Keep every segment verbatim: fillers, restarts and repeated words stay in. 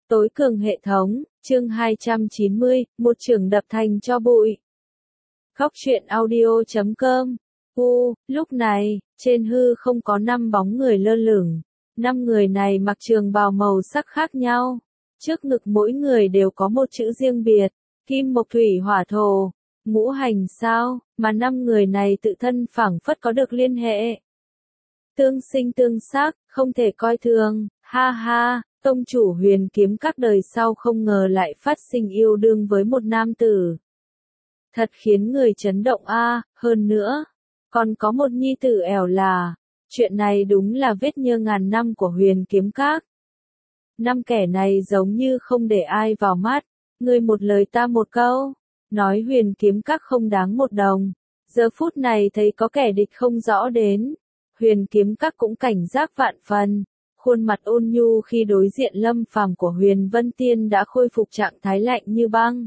Tối cường hệ thống, chương hai trăm chín mươi, một chưởng đập thành tro bụi. Góc truyện audio chấm com. U, lúc này, trên hư không có năm bóng người lơ lửng. Năm người này mặc trường bào màu sắc khác nhau. Trước ngực mỗi người đều có một chữ riêng biệt, kim mộc thủy hỏa thổ, ngũ hành sao, mà năm người này tự thân phảng phất có được liên hệ. Tương sinh tương sắc, không thể coi thường, ha ha. Tông chủ Huyền Kiếm các đời sau không ngờ lại phát sinh yêu đương với một nam tử. Thật khiến người chấn động a, à, hơn nữa, còn có một nhi tử ẻo là, chuyện này đúng là vết nhơ ngàn năm của Huyền Kiếm các. Năm kẻ này giống như không để ai vào mắt, người một lời ta một câu, nói Huyền Kiếm các không đáng một đồng. Giờ phút này thấy có kẻ địch không rõ đến, Huyền Kiếm các cũng cảnh giác vạn phần. Khuôn mặt ôn nhu khi đối diện Lâm Phàm của Huyền Vân Tiên đã khôi phục trạng thái lạnh như băng.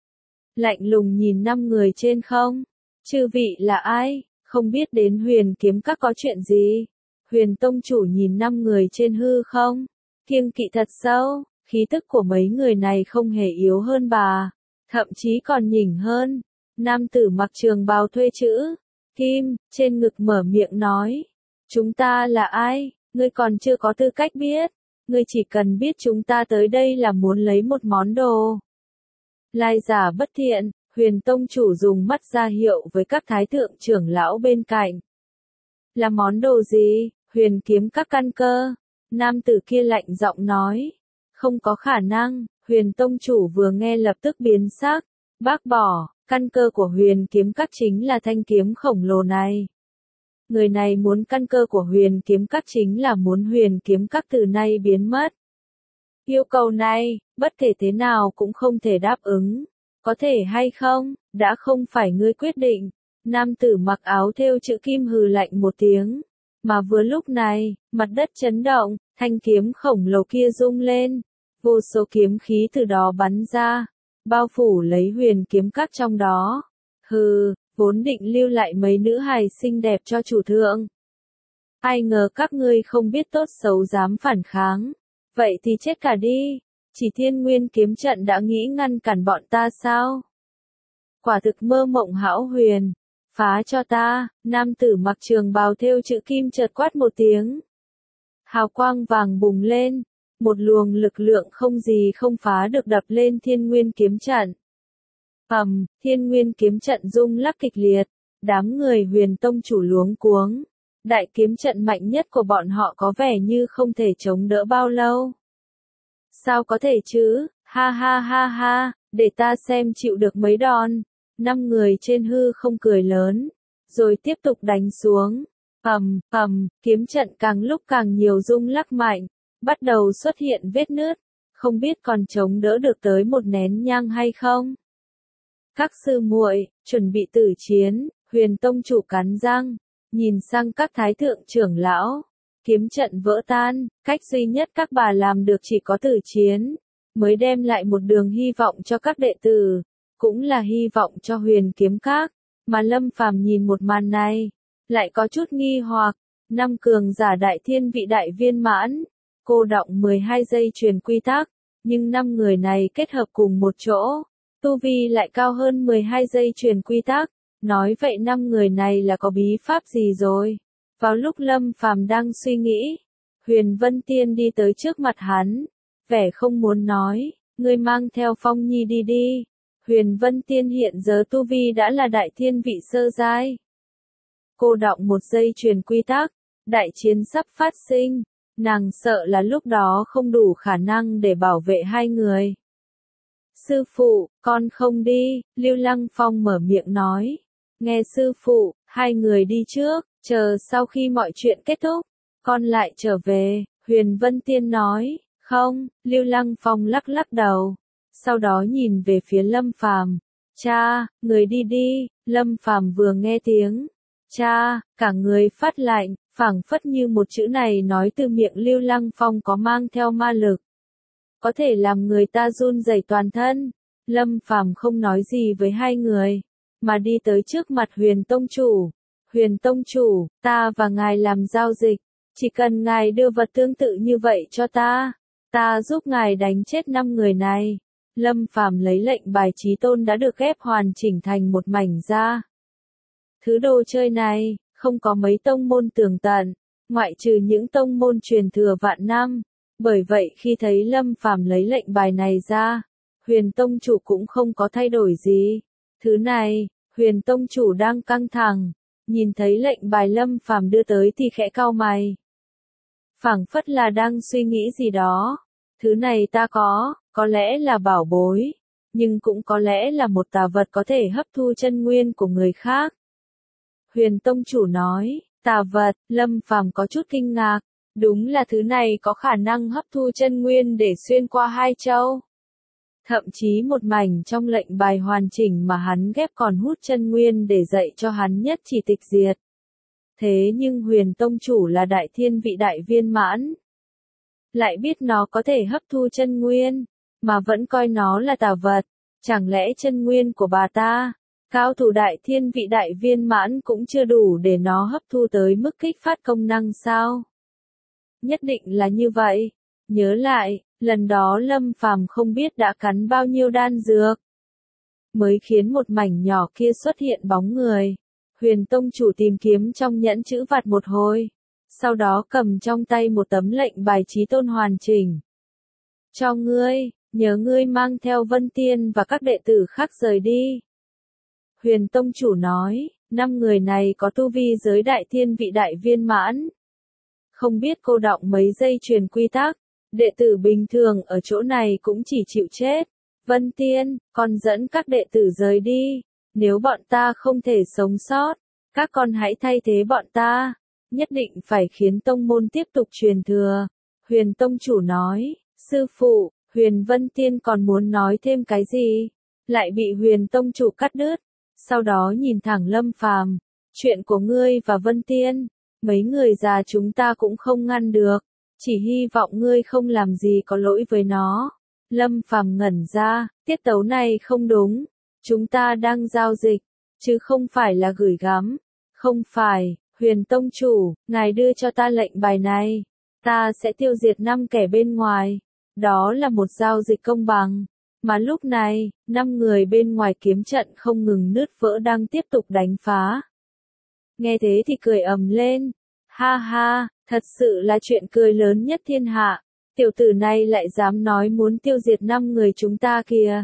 Lạnh lùng nhìn năm người trên không. Chư vị là ai? Không biết đến Huyền Kiếm các có chuyện gì? Huyền Tông chủ nhìn năm người trên hư không? Kiêng kỵ thật sâu, khí tức của mấy người này không hề yếu hơn bà, thậm chí còn nhỉnh hơn. Nam tử mặc trường bào thuê chữ Kim, trên ngực mở miệng nói. Chúng ta là ai? Ngươi còn chưa có tư cách biết, ngươi chỉ cần biết chúng ta tới đây là muốn lấy một món đồ. Lai giả bất thiện, Huyền Tông chủ dùng mắt ra hiệu với các thái thượng trưởng lão bên cạnh. Là món đồ gì? Huyền Kiếm các căn cơ. Nam tử kia lạnh giọng nói. Không có khả năng, Huyền Tông chủ vừa nghe lập tức biến sắc, bác bỏ, căn cơ của Huyền Kiếm các chính là thanh kiếm khổng lồ này. Người này muốn căn cơ của Huyền Kiếm các chính là muốn Huyền Kiếm các từ nay biến mất. Yêu cầu này, bất kể thế nào cũng không thể đáp ứng. Có thể hay không, đã không phải ngươi quyết định. Nam tử mặc áo thêu chữ Kim hừ lạnh một tiếng. Mà vừa lúc này, mặt đất chấn động, thanh kiếm khổng lồ kia rung lên. Vô số kiếm khí từ đó bắn ra, bao phủ lấy Huyền Kiếm các trong đó. Hừ. Vốn định lưu lại mấy nữ hài xinh đẹp cho chủ thượng. Ai ngờ các ngươi không biết tốt xấu dám phản kháng. Vậy thì chết cả đi. Chỉ Thiên Nguyên kiếm trận đã nghĩ ngăn cản bọn ta sao? Quả thực mơ mộng hão huyền. Phá cho ta, nam tử mặc trường bào thêu chữ Kim chợt quát một tiếng. Hào quang vàng bùng lên. Một luồng lực lượng không gì không phá được đập lên Thiên Nguyên kiếm trận. Ầm, Thiên Nguyên kiếm trận rung lắc kịch liệt, đám người Huyền Tông chủ luống cuống. Đại kiếm trận mạnh nhất của bọn họ có vẻ như không thể chống đỡ bao lâu. Sao có thể chứ, ha ha ha ha, để ta xem chịu được mấy đòn. Năm người trên hư không cười lớn, rồi tiếp tục đánh xuống. Ầm, ầm, kiếm trận càng lúc càng nhiều rung lắc mạnh, bắt đầu xuất hiện vết nứt, không biết còn chống đỡ được tới một nén nhang hay không. Các sư muội, chuẩn bị tử chiến, Huyền Tông chủ cắn răng, nhìn sang các thái thượng trưởng lão, kiếm trận vỡ tan, cách duy nhất các bà làm được chỉ có tử chiến, mới đem lại một đường hy vọng cho các đệ tử, cũng là hy vọng cho Huyền Kiếm các, mà Lâm Phàm nhìn một màn này, lại có chút nghi hoặc, năm cường giả đại thiên vị đại viên mãn, cô đọng mười hai giây truyền quy tắc, nhưng năm người này kết hợp cùng một chỗ. Tu vi lại cao hơn mười hai giây truyền quy tắc, nói vậy năm người này là có bí pháp gì rồi. Vào lúc Lâm Phàm đang suy nghĩ, Huyền Vân Tiên đi tới trước mặt hắn, vẻ không muốn nói, ngươi mang theo Phong Nhi đi đi. Huyền Vân Tiên hiện giờ tu vi đã là đại thiên vị sơ giai. Cô đọng một giây truyền quy tắc, đại chiến sắp phát sinh, nàng sợ là lúc đó không đủ khả năng để bảo vệ hai người. Sư phụ, con không đi, Lưu Lăng Phong mở miệng nói. Nghe sư phụ, hai người đi trước, chờ sau khi mọi chuyện kết thúc, con lại trở về, Huyền Vân Tiên nói. Không, Lưu Lăng Phong lắc lắc đầu, sau đó nhìn về phía Lâm Phàm. Cha, người đi đi, Lâm Phàm vừa nghe tiếng. Cha, cả người phát lạnh, phảng phất như một chữ này nói từ miệng Lưu Lăng Phong có mang theo ma lực. Có thể làm người ta run rẩy toàn thân. Lâm Phàm không nói gì với hai người, mà đi tới trước mặt Huyền Tông chủ. Huyền Tông chủ, ta và ngài làm giao dịch, chỉ cần ngài đưa vật tương tự như vậy cho ta, Ta giúp ngài đánh chết năm người này. Lâm Phàm lấy lệnh bài chí tôn đã được ghép hoàn chỉnh thành một mảnh ra. Thứ đồ chơi này, không có mấy tông môn tường tận, ngoại trừ những tông môn truyền thừa vạn năm. Bởi vậy khi thấy Lâm Phàm lấy lệnh bài này ra, Huyền Tông Chủ cũng không có thay đổi gì. Thứ này, Huyền Tông Chủ đang căng thẳng, nhìn thấy lệnh bài Lâm Phàm đưa tới thì khẽ cau mày. Phảng phất là đang suy nghĩ gì đó. Thứ này ta có, có lẽ là bảo bối, nhưng cũng có lẽ là một tà vật có thể hấp thu chân nguyên của người khác. Huyền Tông Chủ nói, tà vật, Lâm Phàm có chút kinh ngạc, đúng là thứ này có khả năng hấp thu chân nguyên để xuyên qua hai châu. Thậm chí một mảnh trong lệnh bài hoàn chỉnh mà hắn ghép còn hút chân nguyên để dạy cho hắn nhất chỉ tịch diệt. Thế nhưng Huyền Tông Chủ là đại thiên vị đại viên mãn. Lại biết nó có thể hấp thu chân nguyên, mà vẫn coi nó là tà vật. Chẳng lẽ chân nguyên của bà ta, cao thủ đại thiên vị đại viên mãn cũng chưa đủ để nó hấp thu tới mức kích phát công năng sao? Nhất định là như vậy. Nhớ lại, lần đó Lâm Phàm không biết đã cắn bao nhiêu đan dược, mới khiến một mảnh nhỏ kia xuất hiện bóng người. Huyền Tông Chủ tìm kiếm trong nhẫn chữ vật một hồi, sau đó cầm trong tay một tấm lệnh bài chí tôn hoàn chỉnh. Cho ngươi, nhớ ngươi mang theo Vân Tiên và các đệ tử khác rời đi. Huyền Tông Chủ nói, năm người này có tu vi giới đại thiên vị đại viên mãn. Không biết cô đọng mấy giây truyền quy tắc, đệ tử bình thường ở chỗ này cũng chỉ chịu chết. Vân Tiên, con dẫn các đệ tử rời đi. Nếu bọn ta không thể sống sót, các con hãy thay thế bọn ta. Nhất định phải khiến tông môn tiếp tục truyền thừa. Huyền Tông Chủ nói, sư phụ, Huyền Vân Tiên còn muốn nói thêm cái gì, lại bị Huyền Tông Chủ cắt đứt. Sau đó nhìn thẳng Lâm Phàm, chuyện của ngươi và Vân Tiên, mấy người già chúng ta cũng không ngăn được, chỉ hy vọng ngươi không làm gì có lỗi với nó. Lâm Phàm ngẩn ra, tiết tấu này không đúng, chúng ta đang giao dịch, chứ không phải là gửi gắm. Không phải, Huyền Tông Chủ, ngài đưa cho ta lệnh bài này, ta sẽ tiêu diệt năm kẻ bên ngoài. Đó là một giao dịch công bằng. Mà lúc này, năm người bên ngoài kiếm trận không ngừng nứt vỡ đang tiếp tục đánh phá. Nghe thế thì cười ầm lên. Ha ha, thật sự là chuyện cười lớn nhất thiên hạ. Tiểu tử này lại dám nói muốn tiêu diệt năm người chúng ta kìa.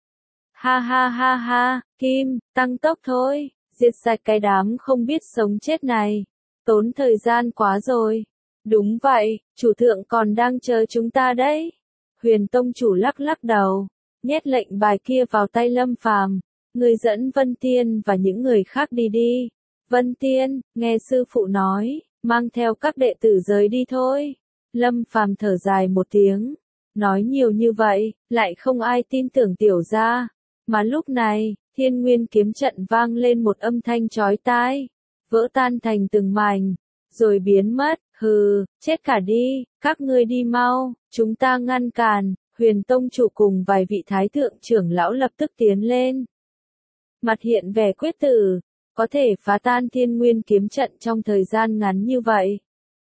Ha ha ha ha, Kim, tăng tốc thôi, diệt sạch cái đám không biết sống chết này. Tốn thời gian quá rồi. Đúng vậy, chủ thượng còn đang chờ chúng ta đấy. Huyền Tông Chủ lắc lắc đầu, nhét lệnh bài kia vào tay Lâm Phàm. Người dẫn Vân Tiên và những người khác đi đi. Vân Tiên, nghe sư phụ nói, mang theo các đệ tử rời đi thôi. Lâm Phàm thở dài một tiếng, nói nhiều như vậy, lại không ai tin tưởng tiểu gia. Mà lúc này, Thiên Nguyên kiếm trận vang lên một âm thanh chói tai, vỡ tan thành từng mảnh, rồi biến mất. Hừ, chết cả đi, các ngươi đi mau, chúng ta ngăn cản. Huyền Tông Chủ cùng vài vị thái thượng trưởng lão lập tức tiến lên. Mặt hiện vẻ quyết tử, có thể phá tan Thiên Nguyên kiếm trận trong thời gian ngắn như vậy.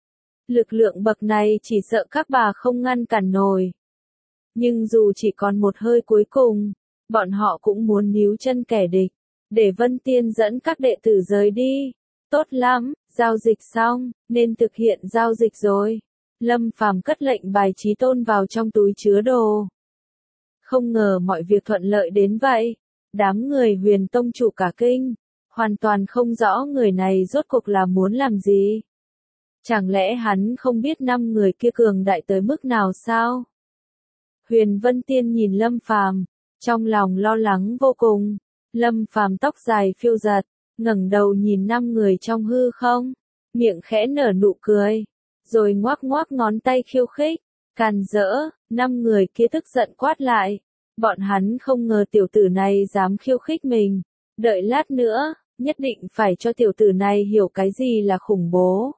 Lực lượng bậc này chỉ sợ các bà không ngăn cản nổi. Nhưng dù chỉ còn một hơi cuối cùng, bọn họ cũng muốn níu chân kẻ địch, để Vân Tiên dẫn các đệ tử rời đi. Tốt lắm, giao dịch xong, nên thực hiện giao dịch rồi. Lâm Phàm cất lệnh bài chí tôn vào trong túi chứa đồ. Không ngờ mọi việc thuận lợi đến vậy. Đám người Huyền Tông Chủ cả kinh, hoàn toàn không rõ người này rốt cuộc là muốn làm gì. Chẳng lẽ hắn không biết năm người kia cường đại tới mức nào sao? Huyền Vân Tiên nhìn Lâm Phàm, trong lòng lo lắng vô cùng. Lâm Phàm tóc dài phiêu giật, ngẩng đầu nhìn năm người trong hư không, miệng khẽ nở nụ cười, rồi ngoác ngoác ngón tay khiêu khích, càn rỡ. Năm người kia tức giận quát lại, bọn hắn không ngờ tiểu tử này dám khiêu khích mình, đợi lát nữa, nhất định phải cho tiểu tử này hiểu cái gì là khủng bố.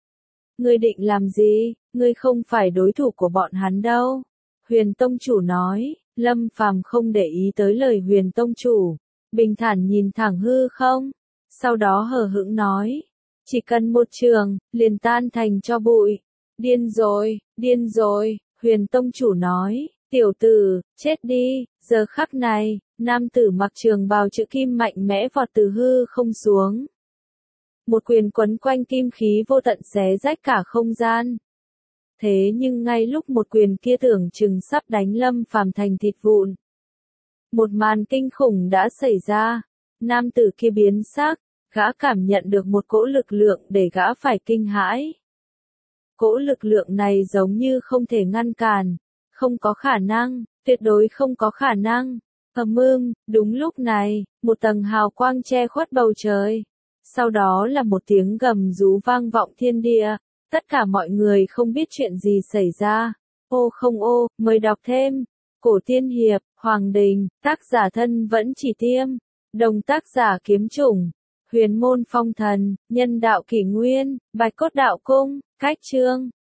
Ngươi định làm gì, ngươi không phải đối thủ của bọn hắn đâu. Huyền Tông Chủ nói. Lâm Phàm không để ý tới lời Huyền Tông Chủ, bình thản nhìn thẳng hư không, sau đó hờ hững nói, chỉ cần một trường, liền tan thành cho bụi. Điên rồi, điên rồi. Huyền tông chủ nói, tiểu tử, chết đi, giờ khắc này, nam tử mặc trường bào chữ kim mạnh mẽ vọt từ hư không xuống. Một quyền quấn quanh kim khí vô tận xé rách cả không gian. Thế nhưng ngay lúc một quyền kia tưởng chừng sắp đánh Lâm Phàm thành thịt vụn. Một màn kinh khủng đã xảy ra, nam tử kia biến sắc, gã cảm nhận được một cỗ lực lượng để gã phải kinh hãi. Cỗ lực lượng này giống như không thể ngăn cản, không có khả năng, tuyệt đối không có khả năng. Ầm ưng, đúng lúc này, một tầng hào quang che khuất bầu trời. Sau đó là một tiếng gầm rú vang vọng thiên địa, tất cả mọi người không biết chuyện gì xảy ra. Ô không ô, mời đọc thêm. Cổ Tiên Hiệp, Hoàng Đình, tác giả thân vẫn chỉ tiêm, đồng tác giả kiếm chủng, Huyền Môn Phong Thần, nhân đạo kỷ nguyên, Bạch Cốt Đạo Cung, cách chương.